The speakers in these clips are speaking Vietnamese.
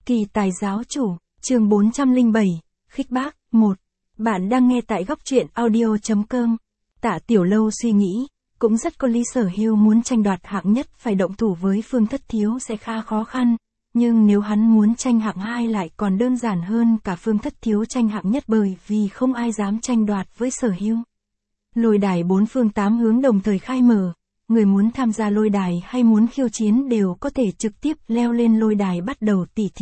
Kỳ tài giáo chủ, chương 407, khích bác, 1. Bạn đang nghe tại góc truyện audio.com. Tạ Tiểu Lâu suy nghĩ, cũng rất có lý. Sở Hưu muốn tranh đoạt hạng nhất phải động thủ với Phương Thất Thiếu sẽ khá khó khăn, nhưng nếu hắn muốn tranh hạng 2 lại còn đơn giản hơn cả Phương Thất Thiếu tranh hạng nhất, bởi vì không ai dám tranh đoạt với Sở Hưu. Lôi đài 4 phương 8 hướng đồng thời khai mở, người muốn tham gia lôi đài hay muốn khiêu chiến đều có thể trực tiếp leo lên lôi đài bắt đầu tỉ thí.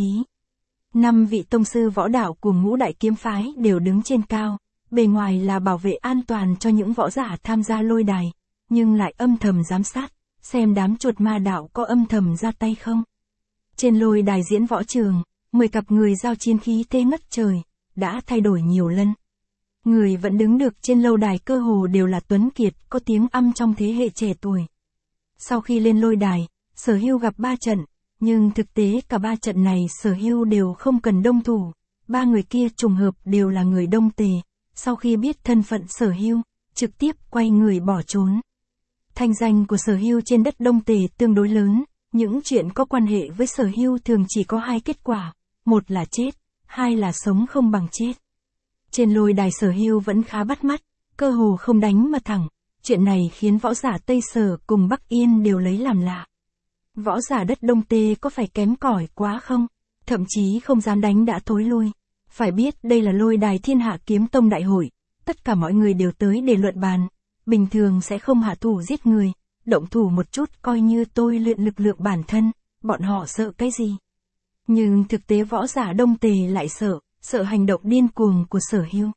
5 vị tông sư võ đạo của Ngũ Đại Kiếm Phái đều đứng trên cao, bề ngoài là bảo vệ an toàn cho những võ giả tham gia lôi đài, nhưng lại âm thầm giám sát, xem đám chuột ma đạo có âm thầm ra tay không. Trên lôi đài diễn võ trường, 10 cặp người giao chiến khí thế ngất trời, đã thay đổi nhiều lần. Người vẫn đứng được trên lâu đài cơ hồ đều là tuấn kiệt, có tiếng âm trong thế hệ trẻ tuổi. Sau khi lên lôi đài, Sở Hưu gặp 3 trận, nhưng thực tế cả 3 trận này Sở Hưu đều không cần đông thủ. 3 người kia trùng hợp đều là người Đông Tề, sau khi biết thân phận Sở Hưu, trực tiếp quay người bỏ trốn. Thanh danh của Sở Hưu trên đất Đông Tề tương đối lớn, những chuyện có quan hệ với Sở Hưu thường chỉ có 2 kết quả, một là chết, 2 là sống không bằng chết. Trên lôi đài Sở Hưu vẫn khá bắt mắt, cơ hồ không đánh mà thẳng, chuyện này khiến võ giả Tây Sở cùng Bắc Yên đều lấy làm lạ. Võ giả đất Đông Tề có phải kém cỏi quá không? Thậm chí không dám đánh đã thối lui. Phải biết đây là lôi đài Thiên Hạ Kiếm Tông đại hội, tất cả mọi người đều tới để luận bàn, bình thường sẽ không hạ thủ giết người, động thủ một chút coi như tôi luyện lực lượng bản thân, bọn họ sợ cái gì? Nhưng thực tế võ giả Đông Tề lại sợ hành động điên cuồng của Sở Hưu.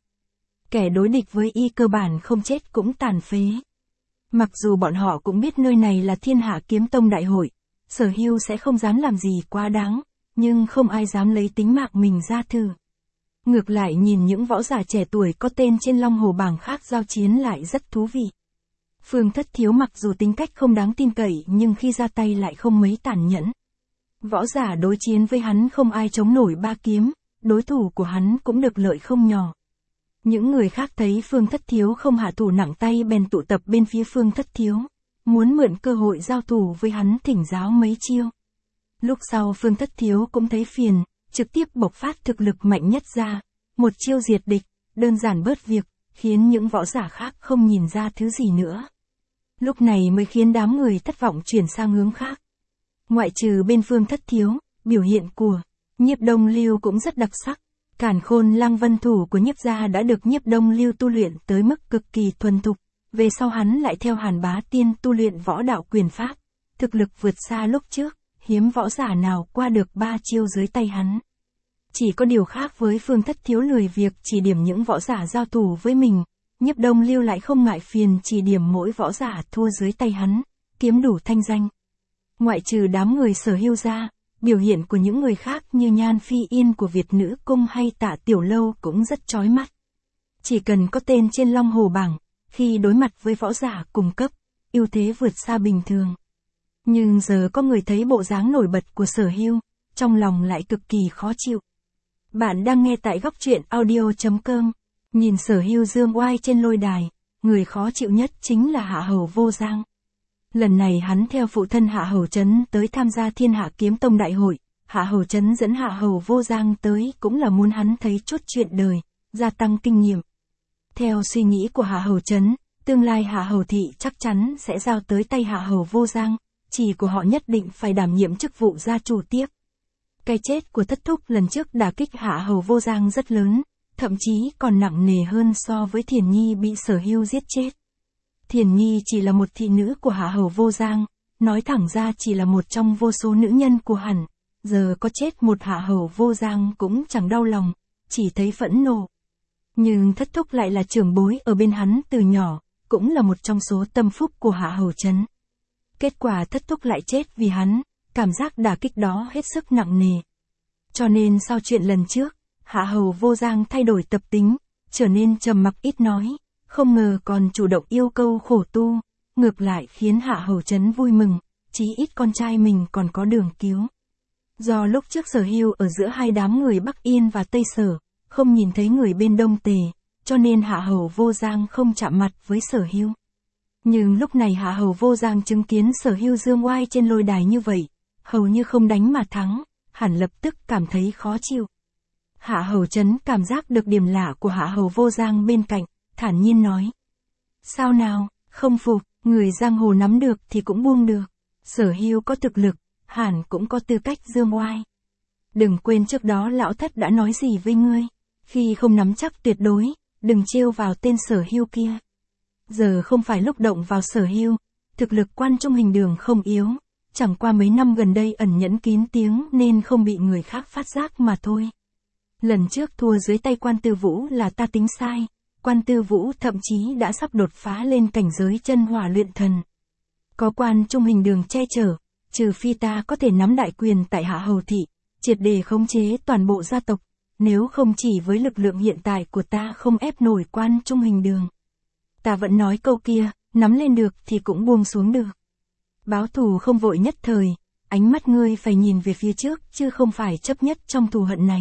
Kẻ đối địch với y cơ bản không chết cũng tàn phế. Mặc dù bọn họ cũng biết nơi này là Thiên Hạ Kiếm Tông đại hội, Sở Hưu sẽ không dám làm gì quá đáng, nhưng không ai dám lấy tính mạng mình ra thử. Ngược lại nhìn những võ giả trẻ tuổi có tên trên Long Hồ bảng khác giao chiến lại rất thú vị. Phương Thất Thiếu mặc dù tính cách không đáng tin cậy nhưng khi ra tay lại không mấy tàn nhẫn. Võ giả đối chiến với hắn không ai chống nổi 3 kiếm, đối thủ của hắn cũng được lợi không nhỏ. Những người khác thấy Phương Thất Thiếu không hạ thủ nặng tay bèn tụ tập bên phía Phương Thất Thiếu, muốn mượn cơ hội giao thủ với hắn thỉnh giáo mấy chiêu. Lúc sau Phương Thất Thiếu cũng thấy phiền, trực tiếp bộc phát thực lực mạnh nhất ra, một chiêu diệt địch, đơn giản bớt việc, khiến những võ giả khác không nhìn ra thứ gì nữa. Lúc này mới khiến đám người thất vọng chuyển sang hướng khác. Ngoại trừ bên Phương Thất Thiếu, biểu hiện của Nhiếp Đông Lưu cũng rất đặc sắc. Càn Khôn Lăng Vân thủ của Nhiếp gia đã được Nhiếp Đông Lưu tu luyện tới mức cực kỳ thuần thục, về sau hắn lại theo Hàn Bá Tiên tu luyện võ đạo quyền pháp, thực lực vượt xa lúc trước, hiếm võ giả nào qua được 3 chiêu dưới tay hắn. Chỉ có điều khác với Phương Thất Thiếu lười việc chỉ điểm những võ giả giao thủ với mình, Nhiếp Đông Lưu lại không ngại phiền chỉ điểm mỗi võ giả thua dưới tay hắn, kiếm đủ thanh danh. Ngoại trừ đám người Sở Hưu ra, biểu hiện của những người khác như Nhan Phi Yên của Việt Nữ Cung hay Tạ Tiểu Lâu cũng rất chói mắt. Chỉ cần có tên trên Long Hồ bảng, khi đối mặt với võ giả cùng cấp, ưu thế vượt xa bình thường. Nhưng giờ có người thấy bộ dáng nổi bật của Sở Hưu, trong lòng lại cực kỳ khó chịu. Bạn đang nghe tại góc truyện audio.com. Nhìn Sở Hưu dương oai trên lôi đài, người khó chịu nhất chính là Hạ Hầu Vô Giang. Lần này hắn theo phụ thân Hạ Hầu Chấn tới tham gia Thiên Hạ Kiếm Tông đại hội, Hạ Hầu Chấn dẫn Hạ Hầu Vô Giang tới cũng là muốn hắn thấy chút chuyện đời, gia tăng kinh nghiệm. Theo suy nghĩ của Hạ Hầu Chấn, tương lai Hạ Hầu Thị chắc chắn sẽ giao tới tay Hạ Hầu Vô Giang, chỉ của họ nhất định phải đảm nhiệm chức vụ gia chủ tiếp. Cái chết của Thất Thúc lần trước đả kích Hạ Hầu Vô Giang rất lớn, thậm chí còn nặng nề hơn so với Thiền Nhi bị Sở Hưu giết chết. Thiền Nhi chỉ là một thị nữ của Hạ Hầu Vô Giang, nói thẳng ra chỉ là một trong vô số nữ nhân của hắn, giờ có chết một Hạ Hầu Vô Giang cũng chẳng đau lòng, chỉ thấy phẫn nộ. Nhưng Thất Thúc lại là trưởng bối ở bên hắn từ nhỏ, cũng là một trong số tâm phúc của Hạ Hầu Chấn. Kết quả Thất Thúc lại chết vì hắn, cảm giác đả kích đó hết sức nặng nề. Cho nên sau chuyện lần trước, Hạ Hầu Vô Giang thay đổi tập tính, trở nên trầm mặc ít nói, không ngờ còn chủ động yêu cầu khổ tu, ngược lại khiến Hạ Hầu Chấn vui mừng, chí ít con trai mình còn có đường cứu. Do lúc trước Sở Hưu ở giữa hai đám người Bắc Yên và Tây Sở, không nhìn thấy người bên Đông Tề, cho nên Hạ Hầu Vô Giang không chạm mặt với Sở Hưu. Nhưng lúc này Hạ Hầu Vô Giang chứng kiến Sở Hưu dương oai trên lôi đài như vậy, hầu như không đánh mà thắng, hẳn lập tức cảm thấy khó chịu. Hạ Hầu Trấn cảm giác được điểm lạ của Hạ Hầu Vô Giang bên cạnh, thản nhiên nói. Sao nào, không phục, người giang hồ nắm được thì cũng buông được. Sở Hưu có thực lực, hẳn cũng có tư cách dương oai. Đừng quên trước đó lão thất đã nói gì với ngươi. Khi không nắm chắc tuyệt đối, đừng trêu vào tên Sở Hưu kia. Giờ không phải lúc động vào Sở Hưu, thực lực Quan Trung Hình Đường không yếu. Chẳng qua mấy năm gần đây ẩn nhẫn kín tiếng nên không bị người khác phát giác mà thôi. Lần trước thua dưới tay Quan Tư Vũ là ta tính sai. Quan Tư Vũ thậm chí đã sắp đột phá lên cảnh giới chân hỏa luyện thần. Có Quan Trung Hình Đường che chở, trừ phi ta có thể nắm đại quyền tại Hạ Hầu Thị, triệt để khống chế toàn bộ gia tộc, nếu không chỉ với lực lượng hiện tại của ta không ép nổi Quan Trung Hình Đường. Ta vẫn nói câu kia, nắm lên được thì cũng buông xuống được. Báo thù không vội nhất thời, ánh mắt ngươi phải nhìn về phía trước chứ không phải chấp nhất trong thù hận này.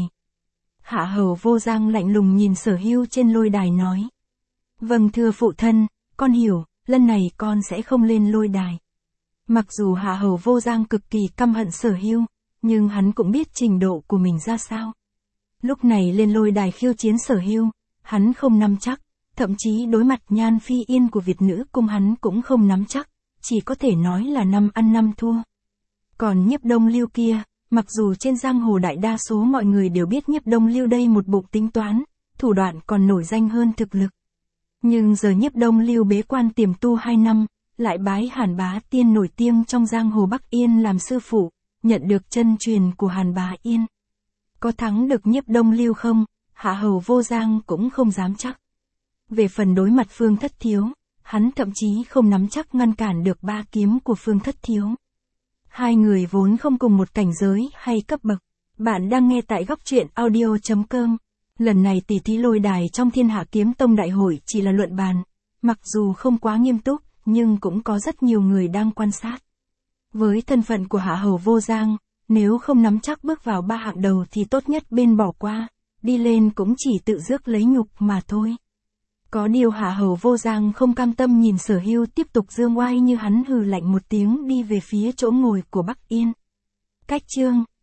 Hạ Hầu Vô Giang lạnh lùng nhìn Sở Hưu trên lôi đài nói. Vâng thưa phụ thân, con hiểu, lần này con sẽ không lên lôi đài. Mặc dù Hạ Hầu Vô Giang cực kỳ căm hận Sở Hưu, nhưng hắn cũng biết trình độ của mình ra sao. Lúc này lên lôi đài khiêu chiến Sở Hưu, hắn không nắm chắc, thậm chí đối mặt Nhan Phi Yên của Việt Nữ Cung hắn cũng không nắm chắc, chỉ có thể nói là năm ăn năm thua. Còn Nhiếp Đông Lưu kia, mặc dù trên giang hồ đại đa số mọi người đều biết Nhiếp Đông Lưu đây một bụng tính toán, thủ đoạn còn nổi danh hơn thực lực. Nhưng giờ Nhiếp Đông Lưu bế quan tiềm tu 2 năm, lại bái Hàn Bá Tiên nổi tiếng trong giang hồ Bắc Yên làm sư phụ, nhận được chân truyền của Hàn Bá Yên. Có thắng được Nhiếp Đông Lưu không, Hạ Hầu Vô Giang cũng không dám chắc. Về phần đối mặt Phương Thất Thiếu, hắn thậm chí không nắm chắc ngăn cản được ba kiếm của Phương Thất Thiếu. Hai người vốn không cùng một cảnh giới hay cấp bậc. Bạn đang nghe tại góc truyện audio.com. Lần này tỷ thí lôi đài trong Thiên Hạ Kiếm Tông Đại hội chỉ là luận bàn. Mặc dù không quá nghiêm túc, nhưng cũng có rất nhiều người đang quan sát. Với thân phận của Hạ Hầu Vô Giang, nếu không nắm chắc bước vào 3 hạng đầu thì tốt nhất bên bỏ qua. Đi lên cũng chỉ tự rước lấy nhục mà thôi. Có điều Hạ Hầu Vô Giang không cam tâm nhìn Sở Hưu tiếp tục dương oai như hắn hừ lạnh một tiếng đi về phía chỗ ngồi của Bắc Yên. Cách chương